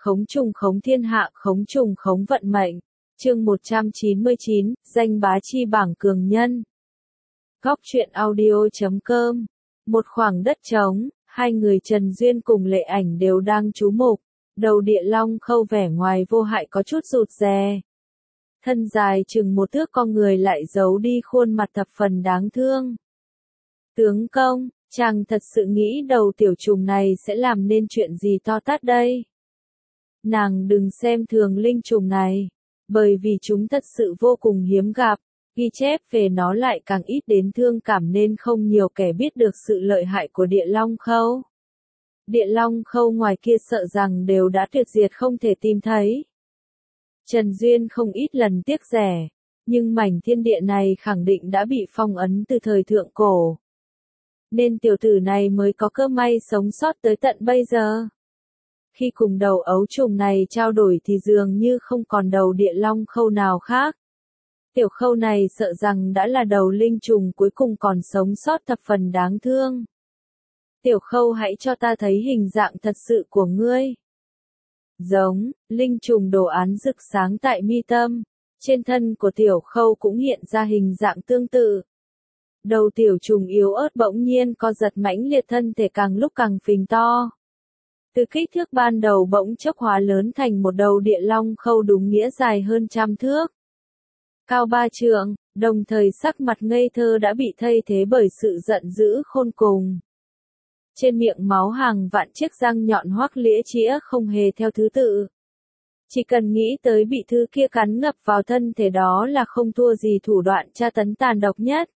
khống trùng khống thiên hạ, khống trùng khống vận mệnh. Chương 199, danh bá chi bảng cường nhân. Góc truyện audio.com. Một khoảng đất trống, hai người Trần Duyên cùng Lệ Ảnh đều đang chú mục. Đầu Địa Long Khâu vẻ ngoài vô hại có chút rụt rè. Thân dài chừng một thước, con người lại giấu đi khuôn mặt thập phần đáng thương. Tướng công, chàng thật sự nghĩ đầu tiểu trùng này sẽ làm nên chuyện gì to tát đây? Nàng đừng xem thường linh trùng này, bởi vì chúng thật sự vô cùng hiếm gặp, ghi chép về nó lại càng ít đến thương cảm nên không nhiều kẻ biết được sự lợi hại của Địa Long Khâu. Địa Long Khâu ngoài kia sợ rằng đều đã tuyệt diệt không thể tìm thấy. Trần Duyên không ít lần tiếc rẻ, nhưng mảnh thiên địa này khẳng định đã bị phong ấn từ thời thượng cổ. Nên tiểu tử này mới có cơ may sống sót tới tận bây giờ. Khi cùng đầu ấu trùng này trao đổi thì dường như không còn đầu Địa Long Khâu nào khác. Tiểu Khâu này sợ rằng đã là đầu linh trùng cuối cùng còn sống sót thập phần đáng thương. Tiểu Khâu, hãy cho ta thấy hình dạng thật sự của ngươi. Giống, linh trùng đồ án rực sáng tại mi tâm, trên thân của Tiểu Khâu cũng hiện ra hình dạng tương tự. Đầu tiểu trùng yếu ớt bỗng nhiên co giật mãnh liệt, thân thể càng lúc càng phình to. Từ kích thước ban đầu bỗng chốc hóa lớn thành một đầu Địa Long Khâu đúng nghĩa dài hơn 100 thước. Cao 3 trượng, đồng thời sắc mặt ngây thơ đã bị thay thế bởi sự giận dữ khôn cùng. Trên miệng máu hàng vạn chiếc răng nhọn hoắc lĩa chĩa không hề theo thứ tự. Chỉ cần nghĩ tới bị thứ kia cắn ngập vào thân thể đó là không thua gì thủ đoạn tra tấn tàn độc nhất.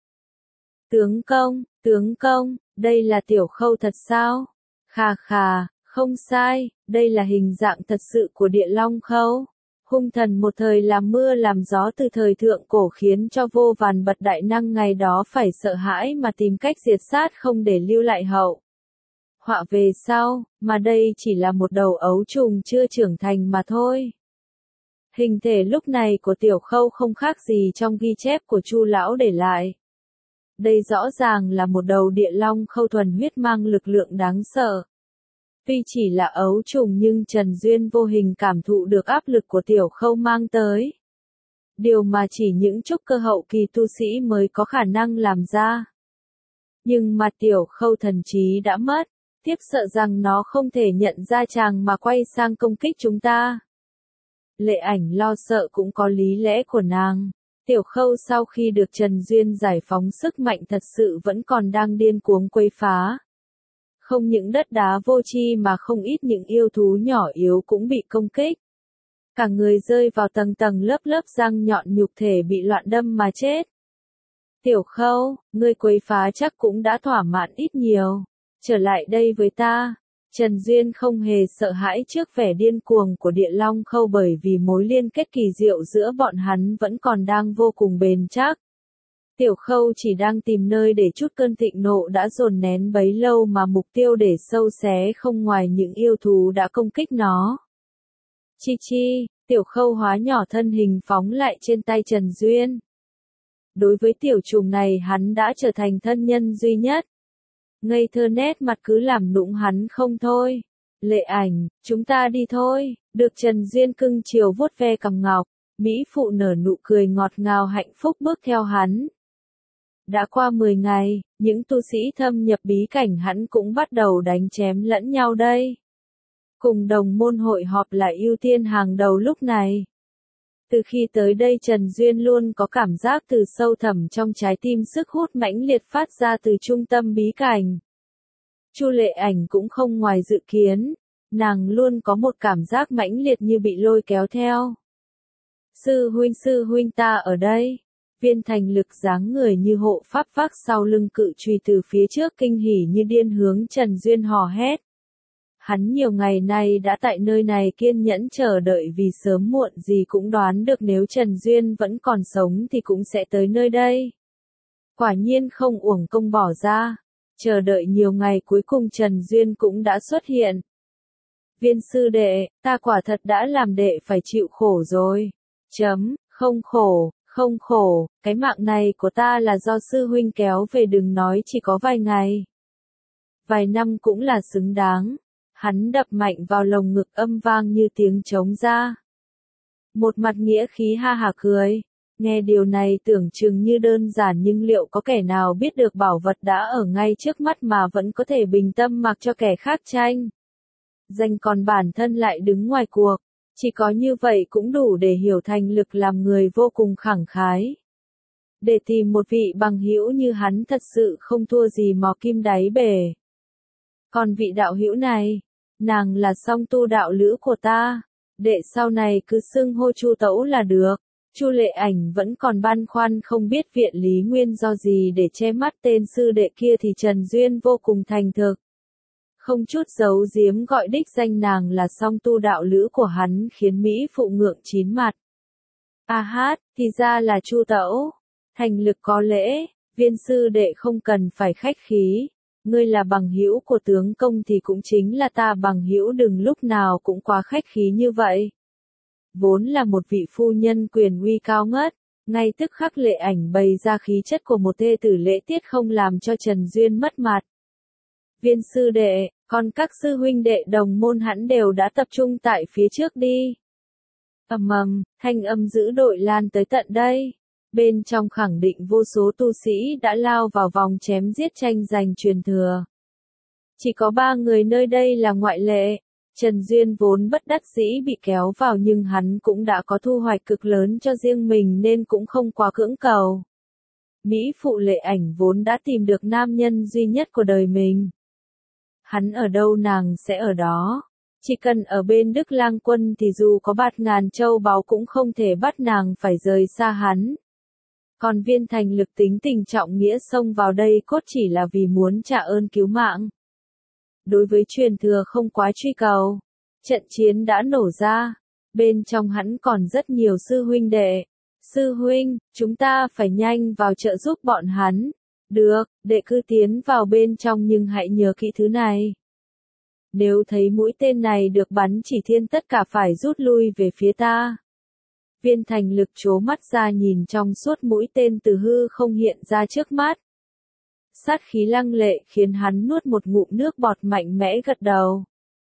Tướng công, đây là Tiểu Khâu thật sao? Khà khà, không sai, đây là hình dạng thật sự của Địa Long Khâu. Hung thần một thời làm mưa làm gió từ thời thượng cổ khiến cho vô vàn bậc đại năng ngày đó phải sợ hãi mà tìm cách diệt sát không để lưu lại hậu họa về sau, mà đây chỉ là một đầu ấu trùng chưa trưởng thành mà thôi. Hình thể lúc này của Tiểu Khâu không khác gì trong ghi chép của Chu lão để lại. Đây rõ ràng là một đầu Địa Long Khâu thuần huyết mang lực lượng đáng sợ. Tuy chỉ là ấu trùng nhưng Trần Duyên vô hình cảm thụ được áp lực của Tiểu Khâu mang tới. Điều mà chỉ những trúc cơ hậu kỳ tu sĩ mới có khả năng làm ra. Nhưng mà Tiểu Khâu thần trí đã mất, tiếp sợ rằng nó không thể nhận ra chàng mà quay sang công kích chúng ta. Lệ Ảnh lo sợ cũng có lý lẽ của nàng. Tiểu Khâu sau khi được Trần Duyên giải phóng sức mạnh thật sự vẫn còn đang điên cuồng quấy phá. Không những đất đá vô tri mà không ít những yêu thú nhỏ yếu cũng bị công kích. Cả người rơi vào tầng tầng lớp lớp răng nhọn, nhục thể bị loạn đâm mà chết. Tiểu Khâu, ngươi quấy phá chắc cũng đã thỏa mãn ít nhiều. Trở lại đây với ta. Trần Duyên không hề sợ hãi trước vẻ điên cuồng của Địa Long Khâu, bởi vì mối liên kết kỳ diệu giữa bọn hắn vẫn còn đang vô cùng bền chắc. Tiểu Khâu chỉ đang tìm nơi để chút cơn thịnh nộ đã dồn nén bấy lâu, mà mục tiêu để sâu xé không ngoài những yêu thú đã công kích nó. Chi, Tiểu Khâu hóa nhỏ thân hình phóng lại trên tay Trần Duyên. Đối với tiểu trùng này hắn đã trở thành thân nhân duy nhất. Ngây thơ nét mặt cứ làm nũng hắn không thôi. Lệ Ảnh, chúng ta đi thôi. Được Trần Duyên cưng chiều vuốt ve cằm ngọc, mỹ phụ nở nụ cười ngọt ngào hạnh phúc bước theo hắn. Đã qua 10 ngày, những tu sĩ thâm nhập bí cảnh hắn cũng bắt đầu đánh chém lẫn nhau đây. Cùng đồng môn hội họp là ưu tiên hàng đầu lúc này. Từ khi tới đây Trần Duyên luôn có cảm giác từ sâu thẳm trong trái tim sức hút mãnh liệt phát ra từ trung tâm bí cảnh. Chu Lệ Ảnh cũng không ngoài dự kiến, nàng luôn có một cảm giác mãnh liệt như bị lôi kéo theo. Sư huynh ta ở đây. Viên Thành Lực dáng người như hộ pháp vác sau lưng cự chùy từ phía trước kinh hỉ như điên hướng Trần Duyên hò hét. Hắn nhiều ngày nay đã tại nơi này kiên nhẫn chờ đợi vì sớm muộn gì cũng đoán được nếu Trần Duyên vẫn còn sống thì cũng sẽ tới nơi đây. Quả nhiên không uổng công bỏ ra. Chờ đợi nhiều ngày cuối cùng Trần Duyên cũng đã xuất hiện. Viên sư đệ, ta quả thật đã làm đệ phải chịu khổ rồi. Không khổ, cái mạng này của ta là do sư huynh kéo về, đừng nói chỉ có vài ngày. Vài năm cũng là xứng đáng. Hắn đập mạnh vào lồng ngực âm vang như tiếng trống ra. Một mặt nghĩa khí ha hả cười. Nghe điều này tưởng chừng như đơn giản nhưng liệu có kẻ nào biết được bảo vật đã ở ngay trước mắt mà vẫn có thể bình tâm mặc cho kẻ khác tranh. Danh còn bản thân lại đứng ngoài cuộc. Chỉ có như vậy cũng đủ để hiểu thành lực làm người vô cùng khẳng khái. Để tìm một vị bằng hữu như hắn thật sự không thua gì mò kim đáy bể. Còn vị đạo hữu này, nàng là song tu đạo lữ của ta, đệ sau này cứ xưng hô Chu Tẩu là được. Chu Lệ Ảnh vẫn còn băn khoăn không biết viện lý nguyên do gì để che mắt tên sư đệ kia thì Trần Duyên vô cùng thành thực. Không chút giấu giếm gọi đích danh nàng là song tu đạo lữ của hắn khiến Mỹ phụ ngượng chín mặt. A hát, thì ra là Chu Tẩu. Thành lực có lễ, viên sư đệ không cần phải khách khí. Ngươi là bằng hữu của tướng công thì cũng chính là ta bằng hữu, đừng lúc nào cũng quá khách khí như vậy. Vốn là một vị phu nhân quyền uy cao ngất, ngay tức khắc Lệ Ảnh bày ra khí chất của một thê tử lễ tiết không làm cho Trần Duyên mất mặt. Viên sư đệ, còn các sư huynh đệ đồng môn hẳn đều đã tập trung tại phía trước đi. Ầm ầm, thanh âm dữ đội lan tới tận đây. Bên trong khẳng định vô số tu sĩ đã lao vào vòng chém giết tranh giành truyền thừa. Chỉ có 3 người nơi đây là ngoại lệ. Trần Duyên vốn bất đắc dĩ bị kéo vào nhưng hắn cũng đã có thu hoạch cực lớn cho riêng mình nên cũng không quá cưỡng cầu. Mỹ phụ Lệ Ảnh vốn đã tìm được nam nhân duy nhất của đời mình. Hắn ở đâu nàng sẽ ở đó. Chỉ cần ở bên Đức Lang Quân thì dù có bạt ngàn châu báu cũng không thể bắt nàng phải rời xa hắn. Còn Viên Thành Lực tính tình trọng nghĩa xông vào đây cốt chỉ là vì muốn trả ơn cứu mạng. Đối với truyền thừa không quá truy cầu. Trận chiến đã nổ ra. Bên trong hắn còn rất nhiều sư huynh đệ. Sư huynh, chúng ta phải nhanh vào trợ giúp bọn hắn. Được, đệ cứ tiến vào bên trong nhưng hãy nhớ kỹ thứ này. Nếu thấy mũi tên này được bắn chỉ thiên tất cả phải rút lui về phía ta. Viên Thành Lực trố mắt ra nhìn trong suốt mũi tên từ hư không hiện ra trước mắt. Sát khí lăng lệ khiến hắn nuốt một ngụm nước bọt mạnh mẽ gật đầu.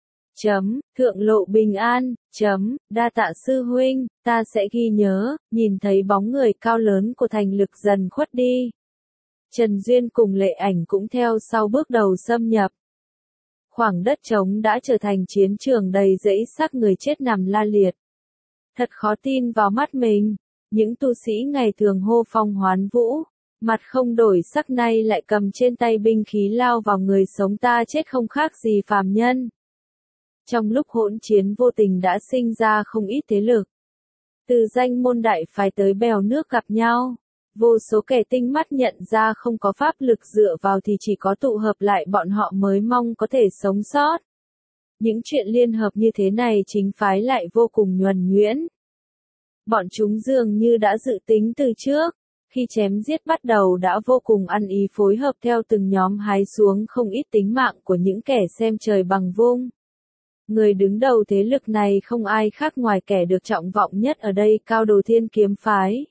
Thượng lộ bình an, đa tạ sư huynh, ta sẽ ghi nhớ, nhìn thấy bóng người cao lớn của Thành Lực dần khuất đi. Trần Duyên cùng Lệ Ảnh cũng theo sau bước đầu xâm nhập. Khoảng đất trống đã trở thành chiến trường đầy rẫy xác người chết nằm la liệt. Thật khó tin vào mắt mình, những tu sĩ ngày thường hô phong hoán vũ, mặt không đổi sắc nay lại cầm trên tay binh khí lao vào người sống ta chết không khác gì phàm nhân. Trong lúc hỗn chiến vô tình đã sinh ra không ít thế lực. Từ danh môn đại phái tới bèo nước gặp nhau, vô số kẻ tinh mắt nhận ra không có pháp lực dựa vào thì chỉ có tụ hợp lại bọn họ mới mong có thể sống sót. Những chuyện liên hợp như thế này chính phái lại vô cùng nhuần nhuyễn. Bọn chúng dường như đã dự tính từ trước, khi chém giết bắt đầu đã vô cùng ăn ý phối hợp theo từng nhóm hái xuống không ít tính mạng của những kẻ xem trời bằng vung. Người đứng đầu thế lực này không ai khác ngoài kẻ được trọng vọng nhất ở đây, Cao Đồ Thiên kiếm phái.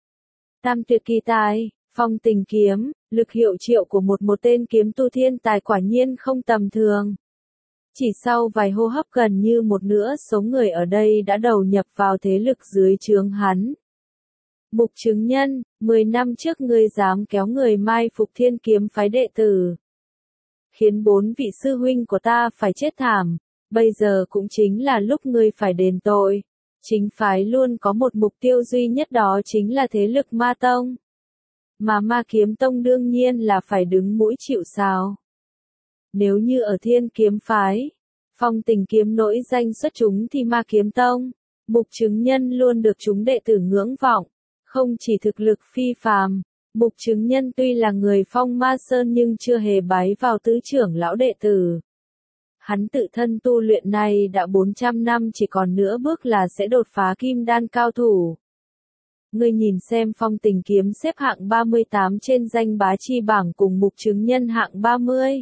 Tam tuyệt kỳ tài, Phong Tình kiếm, lực hiệu triệu của một tên kiếm tu thiên tài quả nhiên không tầm thường. Chỉ sau vài hô hấp gần như một nửa số người ở đây đã đầu nhập vào thế lực dưới trướng hắn. Mục Chứng Nhân, 10 năm trước ngươi dám kéo người mai phục Thiên kiếm phái đệ tử, khiến 4 vị sư huynh của ta phải chết thảm, bây giờ cũng chính là lúc ngươi phải đền tội. Chính phái luôn có một mục tiêu duy nhất, đó chính là thế lực Ma Tông. Mà Ma Kiếm Tông đương nhiên là phải đứng mũi chịu sào. Nếu như ở Thiên kiếm phái, Phong Tình kiếm nổi danh xuất chúng thì Ma Kiếm Tông, Mục Chứng Nhân luôn được chúng đệ tử ngưỡng vọng. Không chỉ thực lực phi phàm, Mục Chứng Nhân tuy là người Phong Ma Sơn nhưng chưa hề bái vào tứ trưởng lão đệ tử. Hắn tự thân tu luyện này đã 400 năm, chỉ còn nửa bước là sẽ đột phá kim đan cao thủ. Ngươi nhìn xem, Phong Tình kiếm xếp hạng 38 trên danh bá chi bảng cùng Mục Chứng Nhân hạng 30.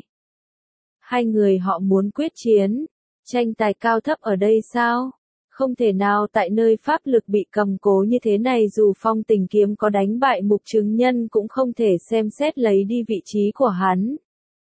Hai người họ muốn quyết chiến, tranh tài cao thấp ở đây sao? Không thể nào, tại nơi pháp lực bị cầm cố như thế này dù Phong Tình kiếm có đánh bại Mục Chứng Nhân cũng không thể xem xét lấy đi vị trí của hắn.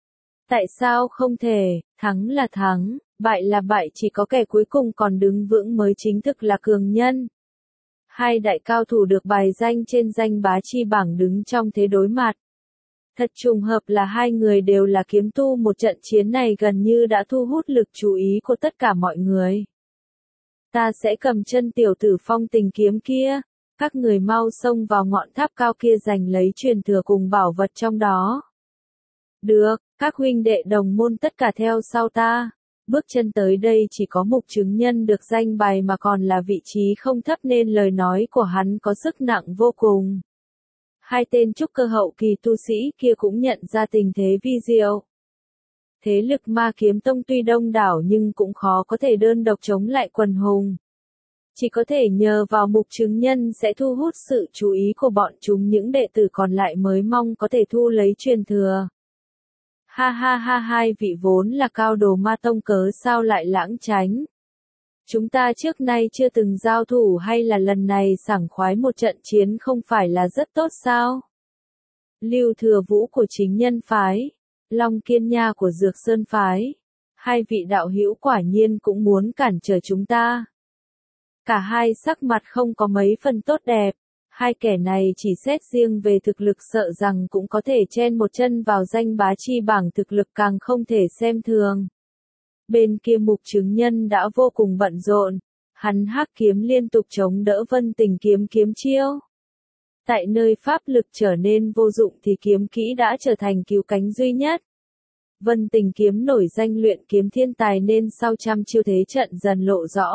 Tại sao không thể, thắng là thắng, bại là bại, chỉ có kẻ cuối cùng còn đứng vững mới chính thức là cường nhân. Hai đại cao thủ được bài danh trên danh bá chi bảng đứng trong thế đối mặt. Thật trùng hợp là hai người đều là kiếm tu, một trận chiến này gần như đã thu hút lực chú ý của tất cả mọi người. Ta sẽ cầm chân tiểu tử Phong Tình kiếm kia, các người mau xông vào ngọn tháp cao kia giành lấy truyền thừa cùng bảo vật trong đó. Được, các huynh đệ đồng môn tất cả theo sau ta. Bước chân tới đây chỉ có Mục Chứng Nhân được danh bài mà còn là vị trí không thấp nên lời nói của hắn có sức nặng vô cùng. Hai tên trúc cơ hậu kỳ tu sĩ kia cũng nhận ra tình thế vi diệu. Thế lực Ma Kiếm Tông tuy đông đảo nhưng cũng khó có thể đơn độc chống lại quần hùng. Chỉ có thể nhờ vào Mục Chứng Nhân sẽ thu hút sự chú ý của bọn chúng, những đệ tử còn lại mới mong có thể thu lấy truyền thừa. Ha ha ha, hai vị vốn là cao đồ Ma Tông cớ sao lại lãng tránh. Chúng ta trước nay chưa từng giao thủ, hay là lần này sảng khoái một trận chiến không phải là rất tốt sao? Lưu Thừa Vũ của Chính Nhân phái, Long Kiên Nha của Dược Sơn phái, hai vị đạo hữu quả nhiên cũng muốn cản trở chúng ta. Cả hai sắc mặt không có mấy phần tốt đẹp, hai kẻ này chỉ xét riêng về thực lực sợ rằng cũng có thể chen một chân vào danh bá chi bảng, thực lực càng không thể xem thường. Bên kia Mục Chứng Nhân đã vô cùng bận rộn, hắn hắc kiếm liên tục chống đỡ Vân Tình kiếm kiếm chiêu. Tại nơi pháp lực trở nên vô dụng thì kiếm kỹ đã trở thành cứu cánh duy nhất. Vân Tình kiếm nổi danh luyện kiếm thiên tài nên sau trăm chiêu thế trận dần lộ rõ.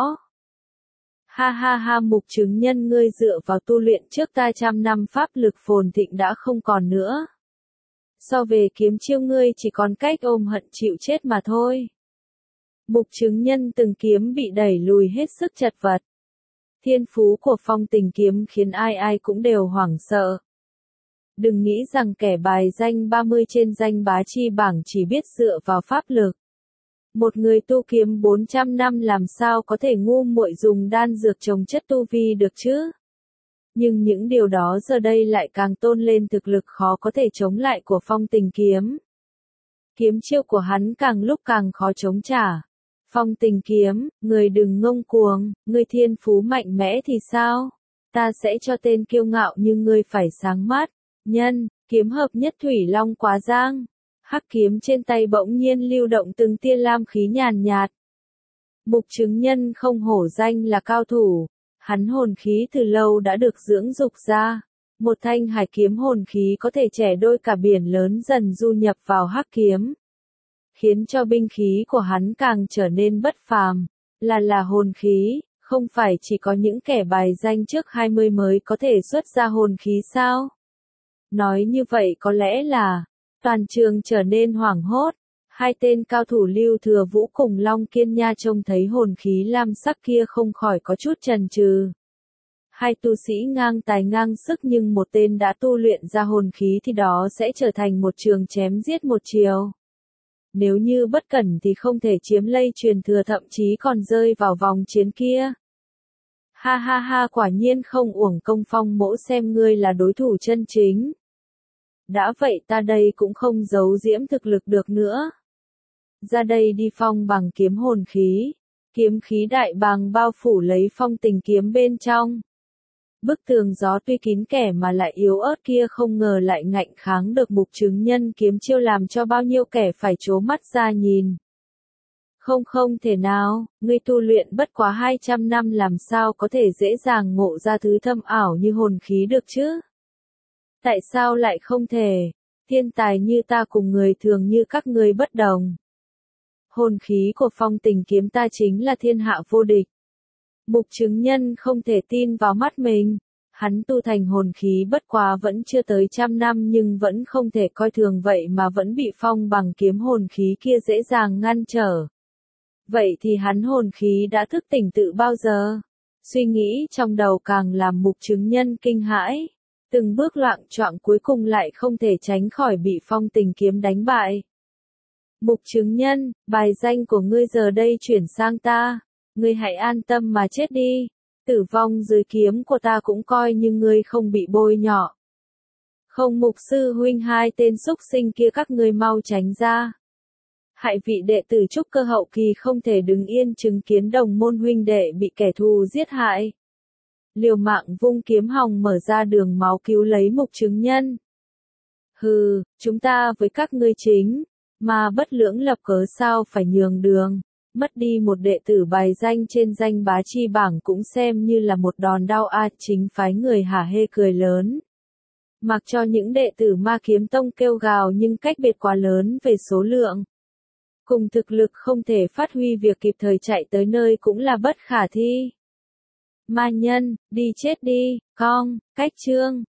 Ha ha ha, Mục Chứng Nhân, ngươi dựa vào tu luyện trước ta trăm năm pháp lực phồn thịnh đã không còn nữa. So về kiếm chiêu ngươi chỉ còn cách ôm hận chịu chết mà thôi. Mục Chứng Nhân từng kiếm bị đẩy lùi hết sức chật vật. Thiên phú của Phong Tình kiếm khiến ai ai cũng đều hoảng sợ. Đừng nghĩ rằng kẻ bài danh 30 trên danh bá chi bảng chỉ biết dựa vào pháp lực. Một người tu kiếm 400 năm làm sao có thể ngu muội dùng đan dược trồng chất tu vi được chứ? Nhưng những điều đó giờ đây lại càng tôn lên thực lực khó có thể chống lại của Phong Tình kiếm. Kiếm chiêu của hắn càng lúc càng khó chống trả. Phong Tình kiếm, người đừng ngông cuồng, người thiên phú mạnh mẽ thì sao? Ta sẽ cho tên kiêu ngạo như ngươi phải sáng mắt. Nhân, kiếm hợp nhất thủy long quá giang. Hắc kiếm trên tay bỗng nhiên lưu động từng tia lam khí nhàn nhạt. Mục Chứng Nhân không hổ danh là cao thủ, hắn hồn khí từ lâu đã được dưỡng dục ra. Một thanh hải kiếm hồn khí có thể chẻ đôi cả biển lớn dần du nhập vào hắc kiếm, khiến cho binh khí của hắn càng trở nên bất phàm. Là hồn khí, không phải chỉ có những kẻ bài danh trước 20 mới có thể xuất ra hồn khí sao? Nói như vậy có lẽ là toàn trường trở nên hoảng hốt. Hai tên cao thủ Lưu Thừa Vũ cùng Long Kiên Nha trông thấy hồn khí lam sắc kia không khỏi có chút chần chừ. Hai tu sĩ ngang tài ngang sức nhưng một tên đã tu luyện ra hồn khí thì đó sẽ trở thành một trường chém giết một chiều. Nếu như bất cẩn thì không thể chiếm lây truyền thừa, thậm chí còn rơi vào vòng chiến kia. Ha ha ha, quả nhiên không uổng công Phong mỗ xem ngươi là đối thủ chân chính. Đã vậy ta đây cũng không giấu giễm thực lực được nữa. Ra đây đi. Phong bằng kiếm hồn khí. Kiếm khí đại bàng bao phủ lấy Phong Tình kiếm bên trong. Bức tường gió tuy kín kẻ mà lại yếu ớt kia không ngờ lại ngạnh kháng được Mục Chứng Nhân kiếm chiêu, làm cho bao nhiêu kẻ phải trố mắt ra nhìn. Không thể nào, ngươi tu luyện bất quá 200 năm làm sao có thể dễ dàng ngộ ra thứ thâm ảo như hồn khí được chứ? Tại sao lại không thể? Thiên tài như ta cùng người thường như các ngươi bất đồng. Hồn khí của Phong Tình kiếm ta chính là thiên hạ vô địch. Mục Chứng Nhân không thể tin vào mắt mình. Hắn tu thành hồn khí bất quá vẫn chưa tới 100 năm nhưng vẫn không thể coi thường vậy mà vẫn bị Phong bằng kiếm hồn khí kia dễ dàng ngăn trở. Vậy thì hắn hồn khí đã thức tỉnh từ bao giờ? Suy nghĩ trong đầu càng làm Mục Chứng Nhân kinh hãi. Từng bước loạng choạng cuối cùng lại không thể tránh khỏi bị Phong Tình kiếm đánh bại. Mục Chứng Nhân, bài danh của ngươi giờ đây chuyển sang ta. Ngươi hãy an tâm mà chết đi. Tử vong dưới kiếm của ta cũng coi như ngươi không bị bôi nhọ. Không, Mục sư huynh, hai tên xúc sinh kia các ngươi mau tránh ra. Hại vị đệ tử trúc cơ hậu kỳ không thể đứng yên chứng kiến đồng môn huynh đệ bị kẻ thù giết hại. Liều mạng vung kiếm hòng mở ra đường máu cứu lấy mục chứng nhân. Hừ, chúng ta với các ngươi chính, mà bất lưỡng lập cớ sao phải nhường đường. Mất đi một đệ tử bài danh trên danh bá chi bảng cũng xem như là một đòn đau chính phái người hả hê cười lớn. Mặc cho những đệ tử Ma Kiếm Tông kêu gào nhưng cách biệt quá lớn về số lượng. Cùng thực lực không thể phát huy việc kịp thời chạy tới nơi cũng là bất khả thi. Ma nhân, đi chết đi, cách chương.